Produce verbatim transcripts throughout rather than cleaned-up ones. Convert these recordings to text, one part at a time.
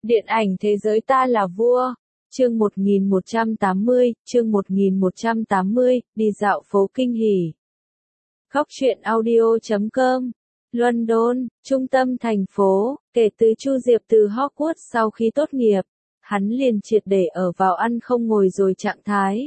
Điện ảnh thế giới ta là vua. Chương một nghìn một trăm tám mươi, chương một nghìn một trăm tám mươi, đi dạo phố kinh hỉ. Góc truyện audio chấm com. London, trung tâm thành phố, kể từ Chu Diệp từ Hogwarts sau khi tốt nghiệp, hắn liền triệt để ở vào ăn không ngồi rồi trạng thái.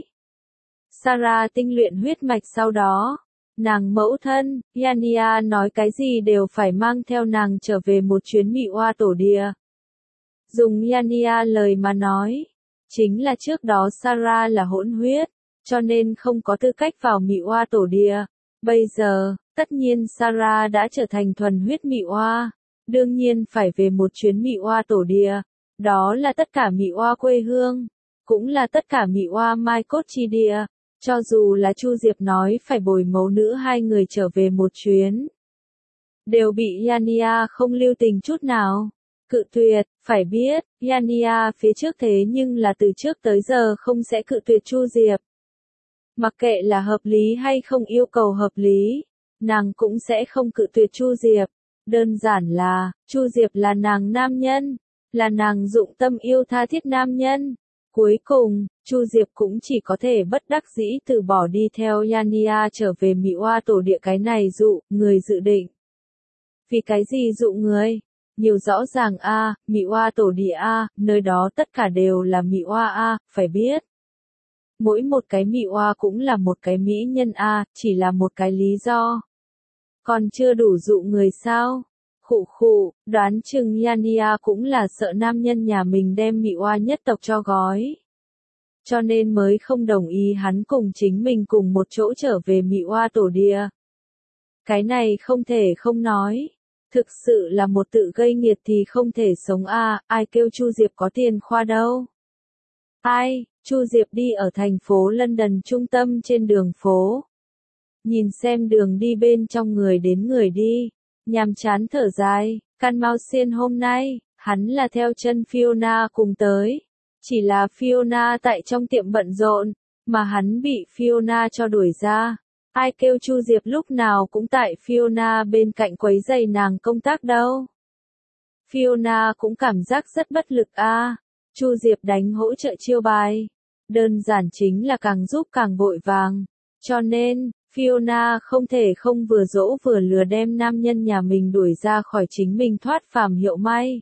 Sarah tinh luyện huyết mạch sau đó. Nàng mẫu thân, Yania nói cái gì đều phải mang theo nàng trở về một chuyến mị oa tổ địa. Dùng Yania lời mà nói, chính là trước đó Sarah là hỗn huyết, cho nên không có tư cách vào mị oa tổ địa. Bây giờ, tất nhiên Sarah đã trở thành thuần huyết mị oa, đương nhiên phải về một chuyến mị oa tổ địa. Đó là tất cả mị oa quê hương, cũng là tất cả mị oa mai cốt chi địa. Cho dù là Chu Diệp nói phải bồi mẫu nữ hai người trở về một chuyến, đều bị Yania không lưu tình chút nào cự tuyệt. Phải biết, Yania phía trước thế nhưng là từ trước tới giờ không sẽ cự tuyệt Chu Diệp. Mặc kệ là hợp lý hay không yêu cầu hợp lý, nàng cũng sẽ không cự tuyệt Chu Diệp. Đơn giản là, Chu Diệp là nàng nam nhân, là nàng dụng tâm yêu tha thiết nam nhân. Cuối cùng, Chu Diệp cũng chỉ có thể bất đắc dĩ từ bỏ đi theo Yania trở về mị oa tổ địa cái này dụ, người dự định. Vì cái gì dụ người? Nhiều rõ ràng a, à, mị oa tổ địa a, à, nơi đó tất cả đều là mị oa a, à, phải biết. Mỗi một cái mị oa cũng là một cái mỹ nhân a, à, chỉ là một cái lý do. Còn chưa đủ dụ người sao? Khụ khụ, đoán chừng Yania cũng là sợ nam nhân nhà mình đem mị oa nhất tộc cho gói. Cho nên mới không đồng ý hắn cùng chính mình cùng một chỗ trở về mị oa tổ địa. Cái này không thể không nói. Thực sự là một tự gây nghiệt thì không thể sống a, à, ai kêu Chu Diệp có tiền khoa đâu. Ai, Chu Diệp đi ở thành phố London trung tâm trên đường phố. Nhìn xem đường đi bên trong người đến người đi, nhàm chán thở dài, căn mau xiên hôm nay, hắn là theo chân Fiona cùng tới. Chỉ là Fiona tại trong tiệm bận rộn, mà hắn bị Fiona cho đuổi ra. Ai kêu Chu Diệp lúc nào cũng tại Fiona bên cạnh quấy rầy nàng công tác đâu. Fiona cũng cảm giác rất bất lực a. À. Chu Diệp đánh hỗ trợ chiêu bài. Đơn giản chính là càng giúp càng vội vàng. Cho nên, Fiona không thể không vừa dỗ vừa lừa đem nam nhân nhà mình đuổi ra khỏi chính mình thoát phàm hiệu may.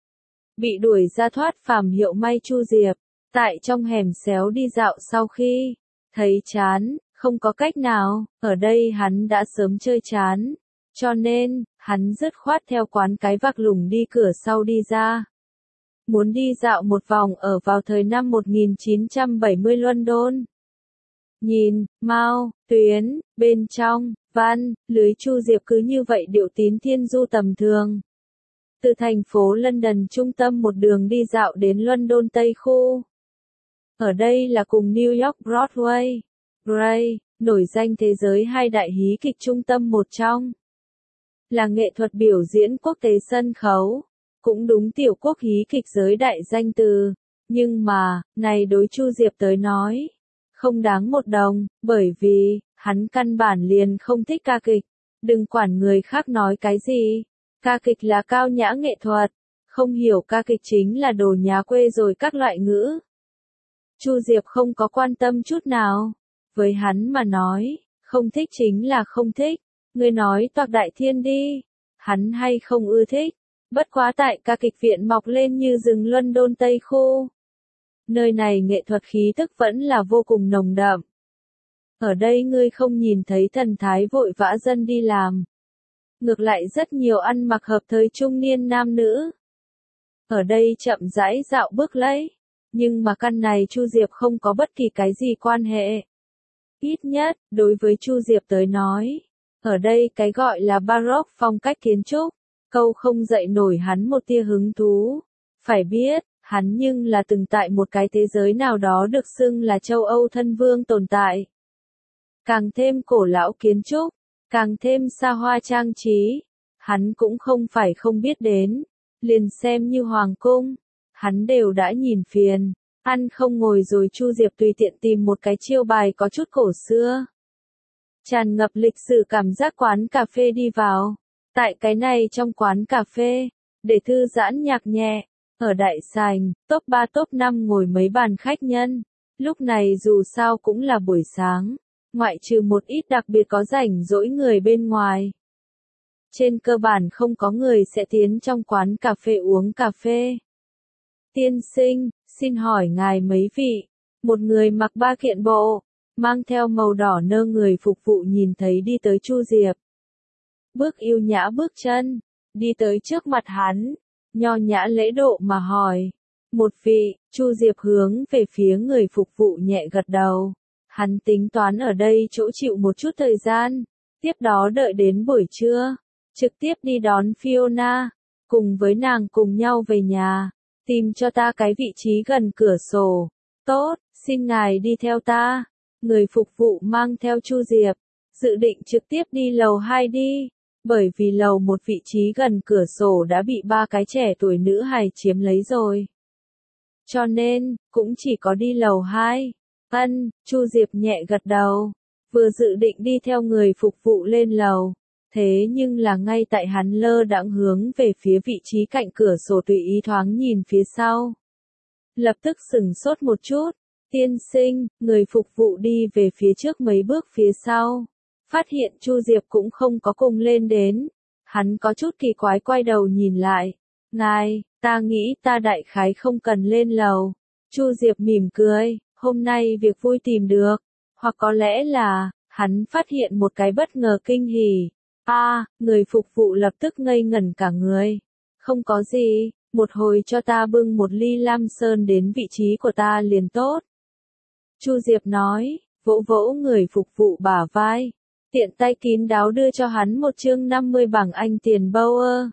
Bị đuổi ra thoát phàm hiệu may Chu Diệp, tại trong hẻm xéo đi dạo sau khi thấy chán. Không có cách nào, ở đây hắn đã sớm chơi chán. Cho nên, hắn dứt khoát theo quán cái vạc lủng đi cửa sau đi ra. Muốn đi dạo một vòng ở vào thời năm một nghìn chín trăm bảy mươi London. Nhìn, Mao, Tuyến, bên trong, Văn, lưới Chu Diệp cứ như vậy điệu tín thiên du tầm thường. Từ thành phố London trung tâm một đường đi dạo đến London Tây Khu. Ở đây là cùng New York Broadway. Gray, nổi danh thế giới hai đại hí kịch trung tâm một trong. Là nghệ thuật biểu diễn quốc tế sân khấu. Cũng đúng tiểu quốc hí kịch giới đại danh từ. Nhưng mà, này đối Chu Diệp tới nói. Không đáng một đồng, bởi vì, hắn căn bản liền không thích ca kịch. Đừng quản người khác nói cái gì. Ca kịch là cao nhã nghệ thuật. Không hiểu ca kịch chính là đồ nhà quê rồi các loại ngữ. Chu Diệp không có quan tâm chút nào. Với hắn mà nói, không thích chính là không thích. Ngươi nói toạc đại thiên đi. Hắn hay không ưa thích. Bất quá tại ca kịch viện mọc lên như rừng London Tây Khu. Nơi này nghệ thuật khí tức vẫn là vô cùng nồng đậm. Ở đây ngươi không nhìn thấy thần thái vội vã dân đi làm. Ngược lại rất nhiều ăn mặc hợp thời trung niên nam nữ. Ở đây chậm rãi dạo bước lấy. Nhưng mà căn này Chu Diệp không có bất kỳ cái gì quan hệ. Ít nhất, đối với Chu Diệp tới nói, ở đây cái gọi là Baroque phong cách kiến trúc, câu không dậy nổi hắn một tia hứng thú. Phải biết, hắn nhưng là từng tại một cái thế giới nào đó được xưng là châu Âu thân vương tồn tại. Càng thêm cổ lão kiến trúc, càng thêm xa hoa trang trí, hắn cũng không phải không biết đến, liền xem như hoàng cung, hắn đều đã nhìn phiền. Ăn không ngồi rồi Chu Diệp tùy tiện tìm một cái chiêu bài có chút cổ xưa. Tràn ngập lịch sử cảm giác quán cà phê đi vào. Tại cái này trong quán cà phê, để thư giãn nhạc nhẹ, Ở đại sảnh, top ba top năm ngồi mấy bàn khách nhân. Lúc này dù sao cũng là buổi sáng, ngoại trừ một ít đặc biệt có rảnh rỗi người bên ngoài. Trên cơ bản không có người sẽ tiến trong quán cà phê uống cà phê. Tiên sinh, xin hỏi ngài mấy vị? Một người mặc ba kiện bộ, mang theo màu đỏ nơ người phục vụ nhìn thấy đi tới Chu Diệp. Bước yêu nhã bước chân, đi tới trước mặt hắn, nho nhã lễ độ mà hỏi. Một vị, Chu Diệp hướng về phía người phục vụ nhẹ gật đầu. Hắn tính toán ở đây chỗ chịu một chút thời gian, tiếp đó đợi đến buổi trưa, trực tiếp đi đón Fiona, cùng với nàng cùng nhau về nhà, tìm cho ta cái vị trí gần cửa sổ. Tốt, xin ngài đi theo ta. Người phục vụ mang theo Chu Diệp, dự định trực tiếp đi lầu hai đi, bởi vì lầu một vị trí gần cửa sổ đã bị ba cái trẻ tuổi nữ hài chiếm lấy rồi. Cho nên, cũng chỉ có đi lầu hai. Ân, Chu Diệp nhẹ gật đầu, vừa dự định đi theo người phục vụ lên lầu. Thế nhưng là ngay tại hắn lơ đãng hướng về phía vị trí cạnh cửa sổ tùy ý thoáng nhìn phía sau. Lập tức sửng sốt một chút, tiên sinh, người phục vụ đi về phía trước mấy bước phía sau. Phát hiện Chu Diệp cũng không có cùng lên đến. Hắn có chút kỳ quái quay đầu nhìn lại. Ngài, ta nghĩ ta đại khái không cần lên lầu. Chu Diệp mỉm cười, hôm nay việc vui tìm được. Hoặc có lẽ là, hắn phát hiện một cái bất ngờ kinh hỉ. A, à, người phục vụ lập tức ngây ngẩn cả người. Không có gì, một hồi cho ta bưng một ly lam sơn đến vị trí của ta liền tốt. Chu Diệp nói, vỗ vỗ người phục vụ bả vai. Tiện tay kín đáo đưa cho hắn một chương năm mươi bảng Anh tiền Bauer.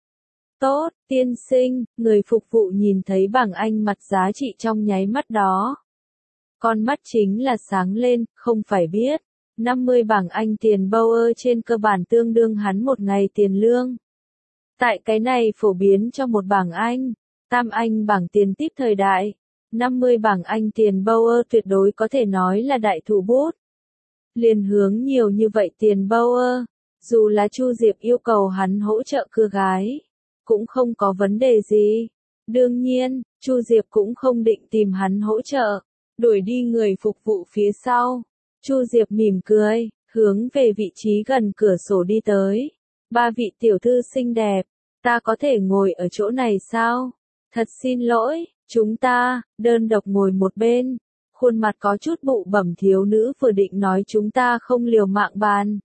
Tốt, tiên sinh, người phục vụ nhìn thấy bảng Anh mặt giá trị trong nháy mắt đó. Con mắt chính là sáng lên, không phải biết. năm mươi bảng Anh tiền Bauer trên cơ bản tương đương hắn một ngày tiền lương. Tại cái này phổ biến cho một bảng Anh, tam Anh bảng tiền tip thời đại. năm mươi bảng Anh tiền Bauer tuyệt đối có thể nói là đại thủ bút. Liền hướng nhiều như vậy tiền Bauer, dù là Chu Diệp yêu cầu hắn hỗ trợ cưa gái, cũng không có vấn đề gì. Đương nhiên, Chu Diệp cũng không định tìm hắn hỗ trợ, đuổi đi người phục vụ phía sau. Chu Diệp mỉm cười, hướng về vị trí gần cửa sổ đi tới. Ba vị tiểu thư xinh đẹp, ta có thể ngồi ở chỗ này sao? Thật xin lỗi, chúng ta, đơn độc ngồi một bên. Khuôn mặt có chút bụ bẩm thiếu nữ vừa định nói chúng ta không liều mạng bàn.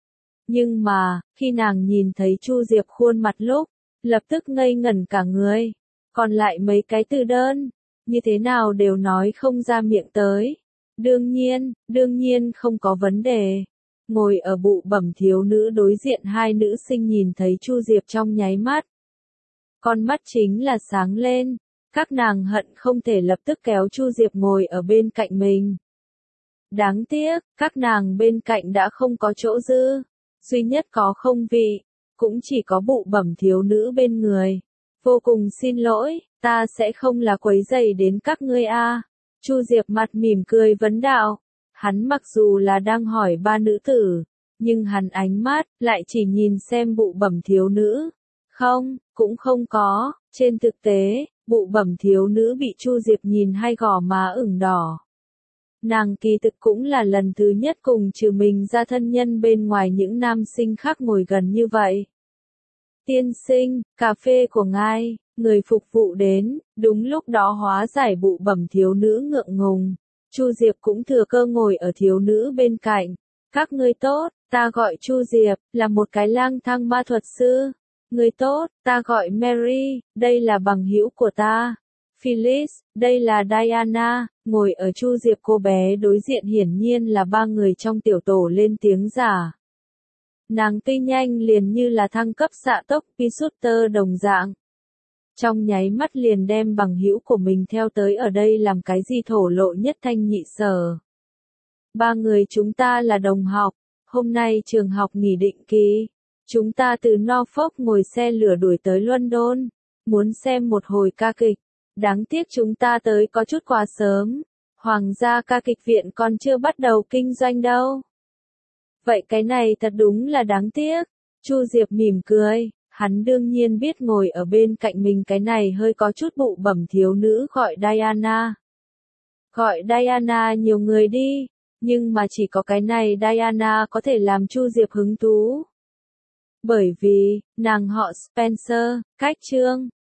Nhưng mà, khi nàng nhìn thấy Chu Diệp khuôn mặt lúc, lập tức ngây ngẩn cả người. Còn lại mấy cái từ đơn, như thế nào đều nói không ra miệng tới. Đương nhiên, đương nhiên không có vấn đề. Ngồi ở bụ bẩm thiếu nữ đối diện hai nữ sinh nhìn thấy Chu Diệp trong nháy mắt. Con mắt chính là sáng lên. Các nàng hận không thể lập tức kéo Chu Diệp ngồi ở bên cạnh mình. Đáng tiếc, các nàng bên cạnh đã không có chỗ dư. Duy nhất có không vị, cũng chỉ có bụ bẩm thiếu nữ bên người. Vô cùng xin lỗi, ta sẽ không là quấy rầy đến các ngươi a. Chu Diệp mặt mỉm cười vấn đạo. Hắn mặc dù là đang hỏi ba nữ tử, nhưng hắn ánh mắt lại chỉ nhìn xem bụ bẩm thiếu nữ. Không, cũng không có, trên thực tế, bụ bẩm thiếu nữ bị Chu Diệp nhìn hai gò má ửng đỏ. Nàng kỳ thực cũng là lần thứ nhất cùng trừ mình ra thân nhân bên ngoài những nam sinh khác ngồi gần như vậy. Tiên sinh, cà phê của ngài, người phục vụ đến, đúng lúc đó hóa giải bụ bẩm thiếu nữ ngượng ngùng. Chu Diệp cũng thừa cơ ngồi ở thiếu nữ bên cạnh. Các ngươi tốt, ta gọi Chu Diệp, là một cái lang thang ma thuật sư. Người tốt, ta gọi Mary, đây là bằng hữu của ta. Phyllis, đây là Diana, ngồi ở Chu Diệp cô bé đối diện hiển nhiên là ba người trong tiểu tổ lên tiếng giả. Nàng tuy nhanh liền như là thăng cấp xạ tốc P-Shooter đồng dạng. Trong nháy mắt liền đem bằng hữu của mình theo tới ở đây làm cái gì thổ lộ nhất thanh nhị sở. Ba người chúng ta là đồng học, hôm nay trường học nghỉ định kỳ. Chúng ta từ Norfolk ngồi xe lửa đuổi tới London, muốn xem một hồi ca kịch. Đáng tiếc chúng ta tới có chút quá sớm. Hoàng gia ca kịch viện còn chưa bắt đầu kinh doanh đâu. Vậy cái này thật đúng là đáng tiếc. Chu Diệp mỉm cười, Hắn đương nhiên biết ngồi ở bên cạnh mình cái này hơi có chút bụ bẩm thiếu nữ gọi Diana. Gọi Diana nhiều người đi, nhưng mà chỉ có cái này Diana có thể làm Chu Diệp hứng thú. Bởi vì, nàng họ Spencer, cách Trương.